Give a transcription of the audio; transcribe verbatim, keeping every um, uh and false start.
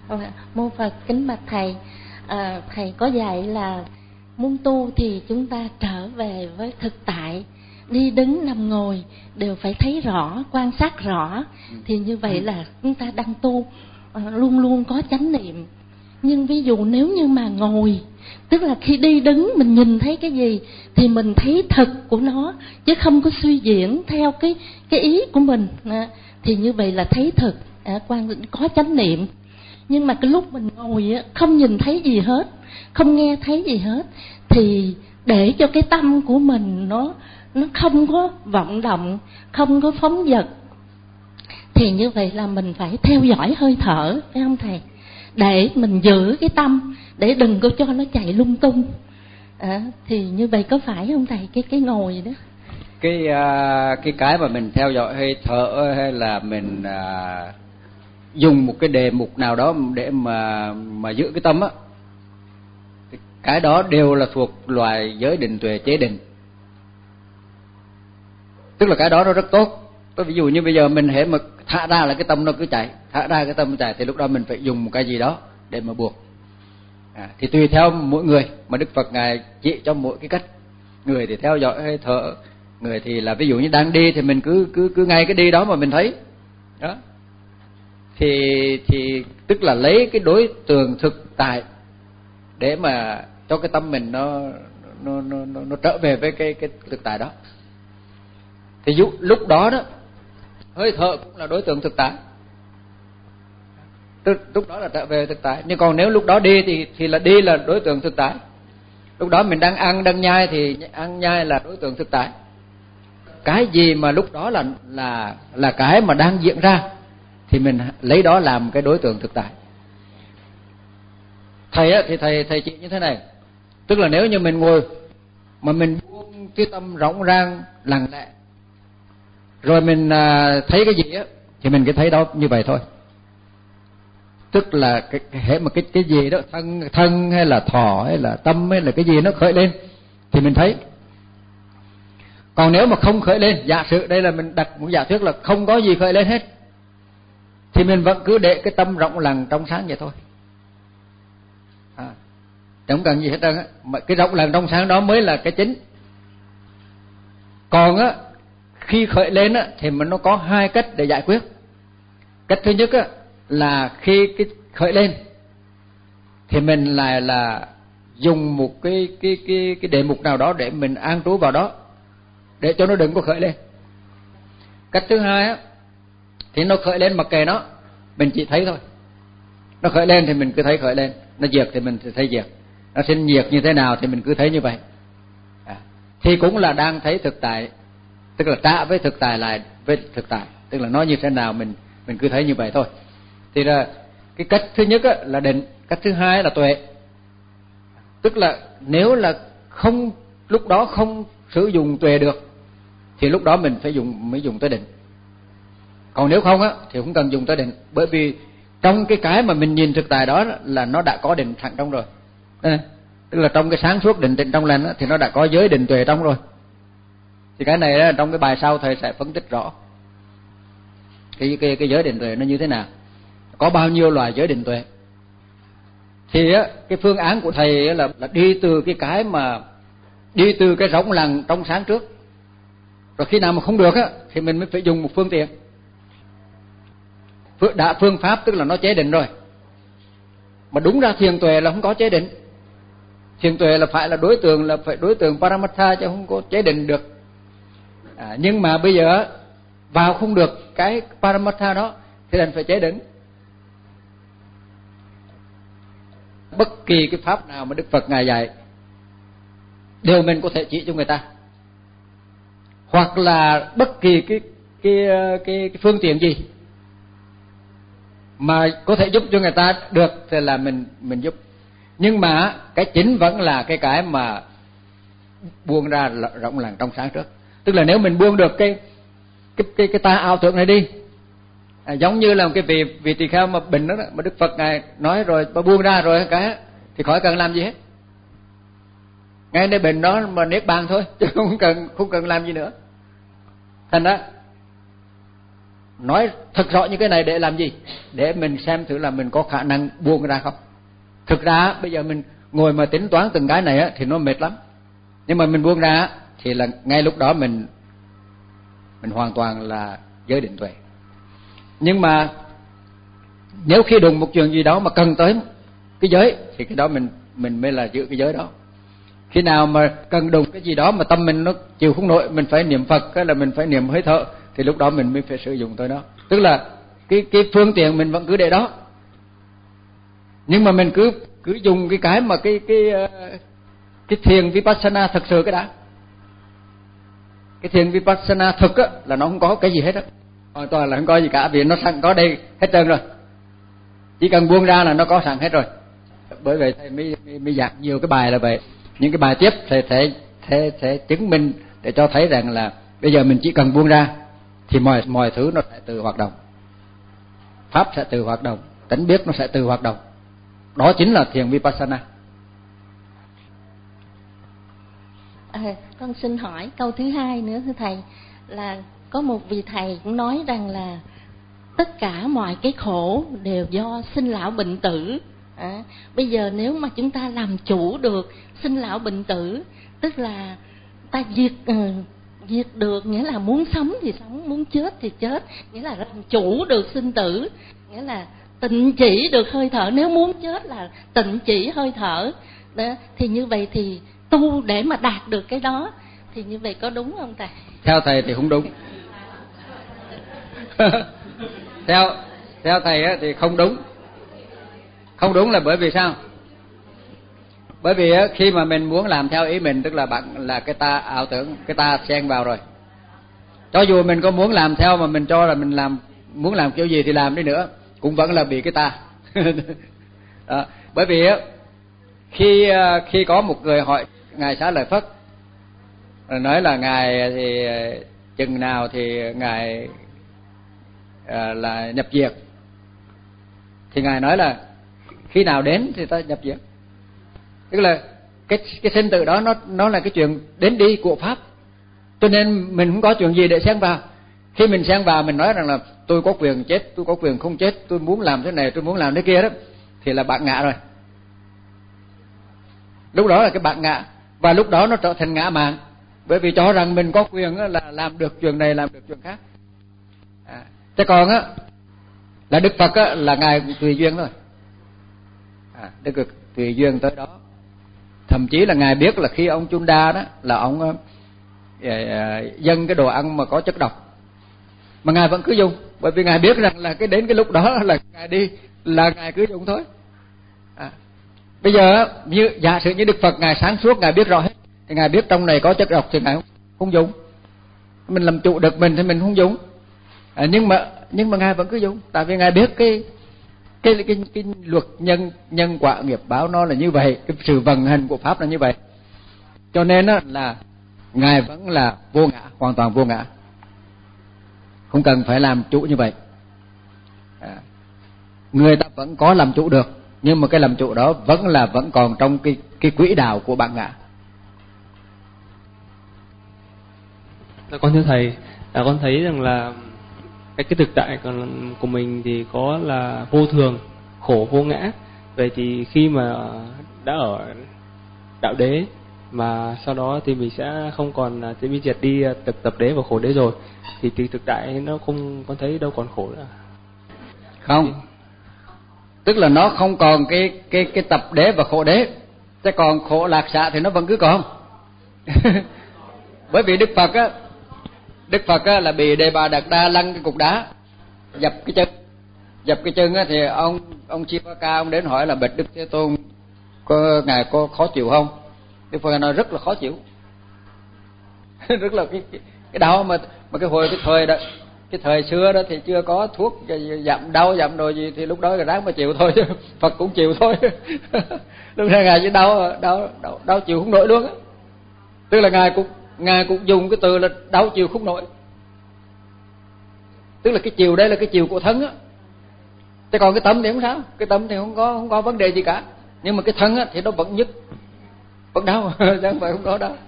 Mô Phật, kính bạch thầy, à, thầy có dạy là muốn tu thì chúng ta trở về với thực tại, đi đứng nằm ngồi đều phải thấy rõ, quan sát rõ, thì như vậy là chúng ta đang tu, à, luôn luôn có chánh niệm. Nhưng ví dụ nếu như mà ngồi, tức là khi đi đứng mình nhìn thấy cái gì thì mình thấy thực của nó, chứ không có suy diễn theo cái cái ý của mình, à, thì như vậy là thấy thực, à, quan có chánh niệm. Nhưng mà cái lúc mình ngồi á, không nhìn thấy gì hết, không nghe thấy gì hết, thì để cho cái tâm của mình nó nó không có vọng động, không có phóng dật, thì như vậy là mình phải theo dõi hơi thở, phải không thầy? Để mình giữ cái tâm, để đừng có cho nó chạy lung tung, à, thì như vậy có phải không thầy? Cái cái ngồi đó, cái uh, cái cái mà mình theo dõi hơi thở, hay là mình uh, dùng một cái đề mục nào đó để mà mà giữ cái tâm á, cái đó đều là thuộc loài giới định tuệ chế định. Tức là cái đó nó rất tốt. Tôi ví dụ như bây giờ mình hễ mà thả ra là cái tâm nó cứ chạy, thả ra cái tâm nó chạy, thì lúc đó mình phải dùng một cái gì đó để mà buộc. À, thì tùy theo mỗi người mà Đức Phật ngài chỉ cho mỗi cái cách. Người thì theo dõi hơi thở, người thì là ví dụ như đang đi thì mình cứ cứ cứ ngay cái đi đó mà mình thấy đó, thì thì tức là lấy cái đối tượng thực tại để mà cho cái tâm mình nó nó nó nó, nó trở về với cái cái thực tại đó. Thì lúc đó đó hơi thở cũng là đối tượng thực tại, tức lúc đó là trở về thực tại. Nhưng còn nếu lúc đó đi thì thì là đi là đối tượng thực tại. Lúc đó mình đang ăn đang nhai thì ăn nhai là đối tượng thực tại. Cái gì mà lúc đó là là là cái mà đang diễn ra thì mình lấy đó làm cái đối tượng thực tại. Thầy á thì thầy thầy chỉ như thế này, tức là nếu như mình ngồi mà mình buông cái tâm rỗng rang lặng lẽ, rồi mình à, thấy cái gì á thì mình cứ thấy đó như vậy thôi. Tức là cái hệ mà cái cái gì đó, thân thân hay là thọ hay là tâm hay là cái gì nó khởi lên thì mình thấy. Còn nếu mà không khởi lên, giả sử đây là mình đặt một giả thuyết là không có gì khởi lên hết, thì mình vẫn cứ để cái tâm rộng lặng trong sáng vậy thôi, à, chẳng cần gì hết trơn á. Mà cái rộng lặng trong sáng đó mới là cái chính. Còn á khi khởi lên á thì mình nó có hai cách để giải quyết. Cách thứ nhất á là khi cái khởi lên thì mình lại là dùng một cái cái cái cái đề mục nào đó để mình an trú vào đó, để cho nó đừng có khởi lên. Cách thứ hai á thì nó khởi lên mặc kệ nó, mình chỉ thấy thôi. Nó khởi lên thì mình cứ thấy khởi lên, nó diệt thì mình thấy diệt, nó sinh diệt như thế nào thì mình cứ thấy như vậy, à, thì cũng là đang thấy thực tại. Tức là trả với thực tại lại với thực tại, tức là nó như thế nào mình mình cứ thấy như vậy thôi. Thì là cái cách thứ nhất á, là định, cách thứ hai là tuệ. Tức là nếu là không lúc đó không sử dụng tuệ được thì lúc đó mình phải dùng mới dùng tới định. Còn nếu không á thì không cần dùng tới định, bởi vì trong cái cái mà mình nhìn thực tại đó là nó đã có định sẵn trong rồi. À, tức là trong cái sáng suốt định tĩnh trong lành á, thì nó đã có giới định tuệ trong rồi. Thì cái này đó, trong cái bài sau thầy sẽ phân tích rõ cái cái cái giới định tuệ nó như thế nào, có bao nhiêu loại giới định tuệ. Thì á cái phương án của thầy là là đi từ cái cái mà đi từ cái rỗng lặng trong sáng trước, rồi khi nào mà không được á thì mình mới phải dùng một phương tiện. Đã phương pháp tức là nó chế định rồi, mà đúng ra thiền tuệ là không có chế định. Thiền tuệ là phải là đối tượng là phải đối tượng Paramatha chứ không có chế định được. À, nhưng mà bây giờ vào không được cái Paramatha đó thì đành phải chế định. Bất kỳ cái pháp nào mà Đức Phật ngài dạy đều mình có thể chỉ cho người ta, hoặc là bất kỳ cái cái cái, cái phương tiện gì mà có thể giúp cho người ta được thì là mình mình giúp. Nhưng mà cái chính vẫn là cái cái mà buông ra rộng lặng trong sáng trước. Tức là nếu mình buông được cái cái cái cái ta ảo tưởng này đi, à, giống như là một cái vị vị tỳ kheo mà bệnh đó, đó mà Đức Phật ngài nói rồi mà buông ra rồi cái thì khỏi cần làm gì hết, ngay nơi bệnh đó mà niết bàn thôi chứ không cần không cần làm gì nữa. Thành ra nói thật rõ như cái này để làm gì? Để mình xem thử là mình có khả năng buông ra không. Thực ra bây giờ mình ngồi mà tính toán từng cái này á, thì nó mệt lắm. Nhưng mà mình buông ra thì là ngay lúc đó mình mình hoàn toàn là giới định tuệ. Nhưng mà nếu khi đụng một chuyện gì đó mà cần tới cái giới thì cái đó mình mình mới là giữ cái giới đó. Khi nào mà cần đụng cái gì đó mà tâm mình nó chịu không nổi, mình phải niệm Phật, cái là mình phải niệm hơi thở, thì lúc đó mình mới phải sử dụng tới đó. Tức là cái cái phương tiện mình vẫn cứ để đó, nhưng mà mình cứ cứ dùng cái cái mà cái cái cái thiền vipassana thực sự cái đã. Cái thiền vipassana thực á là nó không có cái gì hết á, hoàn toàn là không có gì cả, vì nó sẵn có đây hết trơn rồi. Chỉ cần buông ra là nó có sẵn hết rồi. Bởi vậy thầy mới mới, mới giảng nhiều cái bài là vậy. Những cái bài tiếp thầy sẽ sẽ sẽ chứng minh để cho thấy rằng là bây giờ mình chỉ cần buông ra thì mọi mọi thứ nó sẽ tự hoạt động, pháp sẽ tự hoạt động, tánh biết nó sẽ tự hoạt động. Đó chính là thiền vipassana. À, con xin hỏi câu thứ hai nữa thưa thầy, là có một vị thầy cũng nói rằng là tất cả mọi cái khổ đều do sinh lão bệnh tử. À, bây giờ nếu mà chúng ta làm chủ được sinh lão bệnh tử, tức là ta diệt uh, diệt được, nghĩa là muốn sống thì sống, muốn chết thì chết, nghĩa là làm chủ được sinh tử, nghĩa là tịnh chỉ được hơi thở. Nếu muốn chết là tịnh chỉ hơi thở đó, thì như vậy thì tu để mà đạt được cái đó, thì như vậy có đúng không thầy? Theo thầy thì không đúng. theo theo thầy á, thì không đúng. Không đúng là bởi vì sao? Bởi vì á, khi mà mình muốn làm theo ý mình, tức là bạn là cái ta ảo tưởng, cái ta xen vào rồi. Cho dù mình có muốn làm theo mà mình cho là mình làm muốn làm kiểu gì thì làm đi nữa, cũng vẫn là bị cái ta. Đó. Bởi vì á, khi khi có một người hỏi ngài Xá Lợi Phất, nói là ngài thì chừng nào thì ngài à, là nhập diệt, thì ngài nói là khi nào đến thì ta nhập diệt. Tức là cái cái sinh tử đó nó nó là cái chuyện đến đi của pháp, cho nên mình không có chuyện gì để xen vào. Khi mình xen vào, mình nói rằng là tôi có quyền chết, tôi có quyền không chết, tôi muốn làm thế này, tôi muốn làm thế kia đó, thì là bạn ngạ rồi. Lúc đó là cái bạn ngạ, và lúc đó nó trở thành ngã mạn, bởi vì cho rằng mình có quyền là làm được chuyện này, làm được chuyện khác. À, thế còn á là Đức Phật á, là ngài cũng tùy duyên thôi. À, Đức Phật tùy duyên tới đó. Thậm chí là ngài biết là khi ông Chunda đó là ông uh, uh, dâng cái đồ ăn mà có chất độc, mà ngài vẫn cứ dùng, bởi vì ngài biết rằng là cái đến cái lúc đó là ngài đi là ngài cứ dùng thôi. À, bây giờ như giả sử như Đức Phật ngài sáng suốt, ngài biết rõ hết, thì ngài biết trong này có chất độc thì ngài không, không dùng. Mình làm chủ được mình thì mình không dùng. À, nhưng mà nhưng mà ngài vẫn cứ dùng, tại vì ngài biết cái cái cái, cái, cái luật nhân nhân quả nghiệp báo nó là như vậy, cái sự vận hành của pháp là như vậy, cho nên á, là ngài vẫn là vô ngã, hoàn toàn vô ngã, không cần phải làm chủ như vậy. À, người ta vẫn có làm chủ được, nhưng mà cái làm chủ đó vẫn là vẫn còn trong cái cái quỹ đạo của bản ngã. Dạ, con thưa thầy, là con thấy rằng là cái cái thực tại của mình thì có là vô thường, khổ, vô ngã. Vậy thì khi mà đã ở đạo đế mà sau đó thì mình sẽ không còn sẽ bị diệt đi tập tập đế và khổ đế rồi, thì thì thực tại nó không, con thấy đâu còn khổ nữa. Không, tức là nó không còn cái cái cái tập đế và khổ đế, chứ còn khổ lạc xạ thì nó vẫn cứ còn. Bởi vì Đức Phật á, Đức Phật á là bị Đề Bà Đạt Đa lăn cái cục đá, dập cái chân, dập cái chân á, thì ông ông Chivaka ông đến hỏi là bạch Đức Thế Tôn, có ngài có khó chịu không? Đức Phật nói rất là khó chịu. Rất là cái cái, cái đau mà mà cái hồi cái thời đó, cái thời xưa đó thì chưa có thuốc giảm đau giảm đồ gì, thì lúc đó là ráng mà chịu thôi, chứ Phật cũng chịu thôi. Lúc này ngài chỉ đau đau đau, đau chịu không nổi luôn á. Tức là ngài cũng ngài cũng dùng cái từ là đau chịu không nổi. Tức là cái chiều đây là cái chiều của thân á, chứ còn cái tâm thì không sao, cái tâm thì không có không có vấn đề gì cả, nhưng mà cái thân á thì nó vẫn nhức, vẫn đau, chứ không phải không có đau.